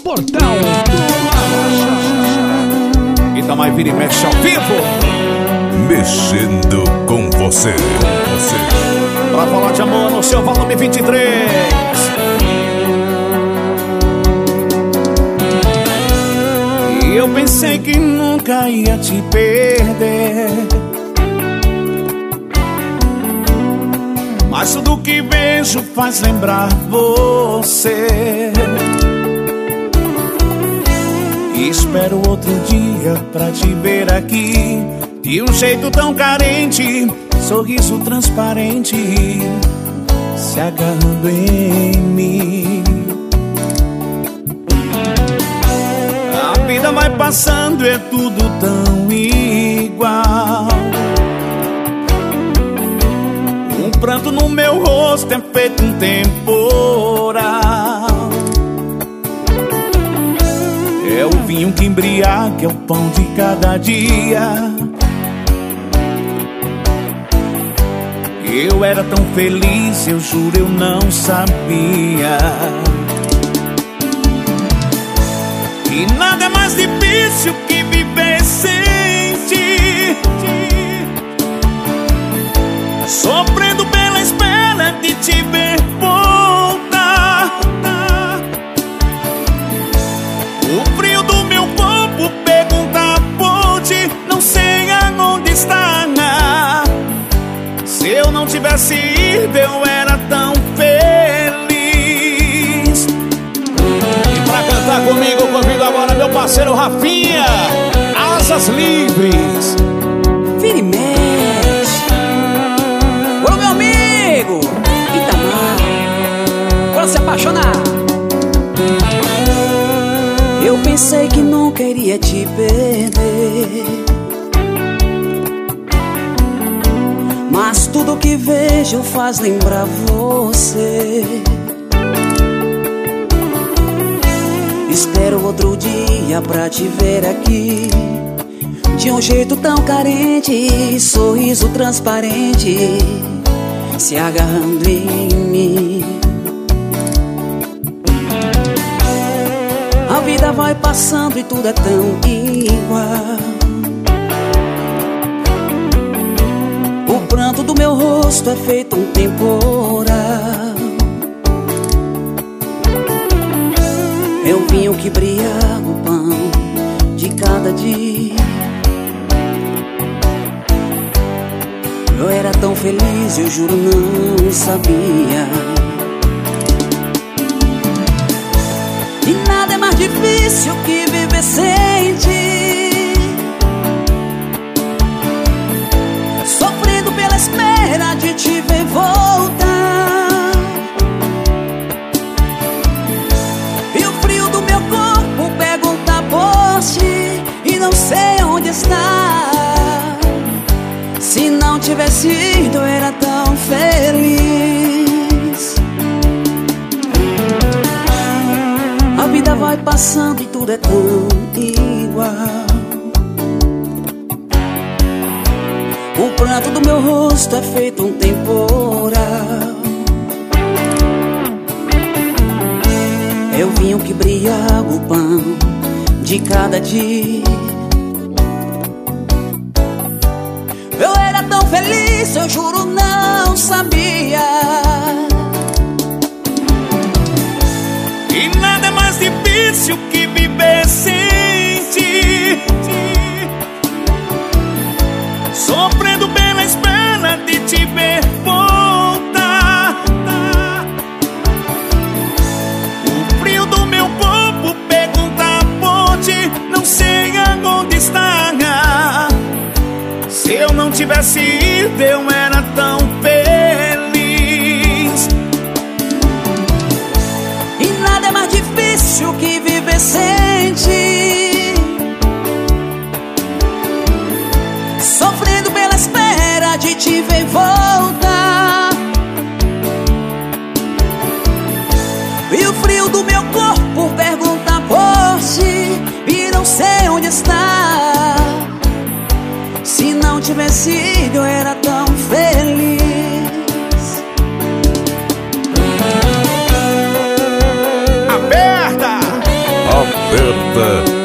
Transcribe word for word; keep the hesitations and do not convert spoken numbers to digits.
Portal do Arrocha. Itamar vira e mexe ao vivo. Mexendo com você. você. Pra falar de amor no seu volume vinte e três. E eu pensei que nunca ia te perder, mas tudo que vejo faz lembrar você. E espero outro dia pra te ver aqui, de um jeito tão carente, sorriso transparente, se agarrando em mim. A vida vai passando, é tudo tão igual. Um pranto no meu rosto é feito um temporal. É o vinho que embriaga, é o pão de cada dia. Eu era tão feliz, eu juro, eu não sabia. E nada é mais difícil que viver sem ti, sofrendo pela espera de te ver voltar. O frio do meu corpo pergunta por ti, não sei aonde está. Se eu não tivesse ido, eu era tão feliz. E pra cantar comigo, eu convido agora meu parceiro Rafinha, Asas Livres. Vira e mexe. Ô meu amigo Itamar, bora se apaixonar. Eu pensei que nunca iria te perder, mas tudo que vejo faz lembrar você. Espero outro dia pra te ver aqui, de um jeito tão carente, sorriso transparente, se agarrando em mim. A vida vai passando e tudo é tão igual. O pranto do meu rosto é feito um temporal. É o vinho que embriaga o pão de cada dia. Eu era tão feliz, eu juro, não sabia. E nada é mais difícil que viver sem ti, sofrendo pela espera de te ver voltar. E o frio do meu corpo pergunta por ti, e não sei onde está. Se não tivesse ido, eu era tão feliz. A vida vai passando e tudo é tão igual. O pranto do meu rosto é feito um temporal. É o vinho que embriaga o pão de cada dia. Eu era tão feliz, eu juro, não sabia. E nada é mais difícil que viver sem ti, sofrendo pela espera de te ver voltar. O frio do meu corpo pergunta por ti, não sei aonde está. Se eu não tivesse ido, eu era tão feliz. E nada é mais difícil que viver sem ti, sofrendo pela espera de te ver voltar. E o frio do meu corpo pergunta por ti, e não sei onde está. Se não tivesse ido, eu era tão feliz. Roberta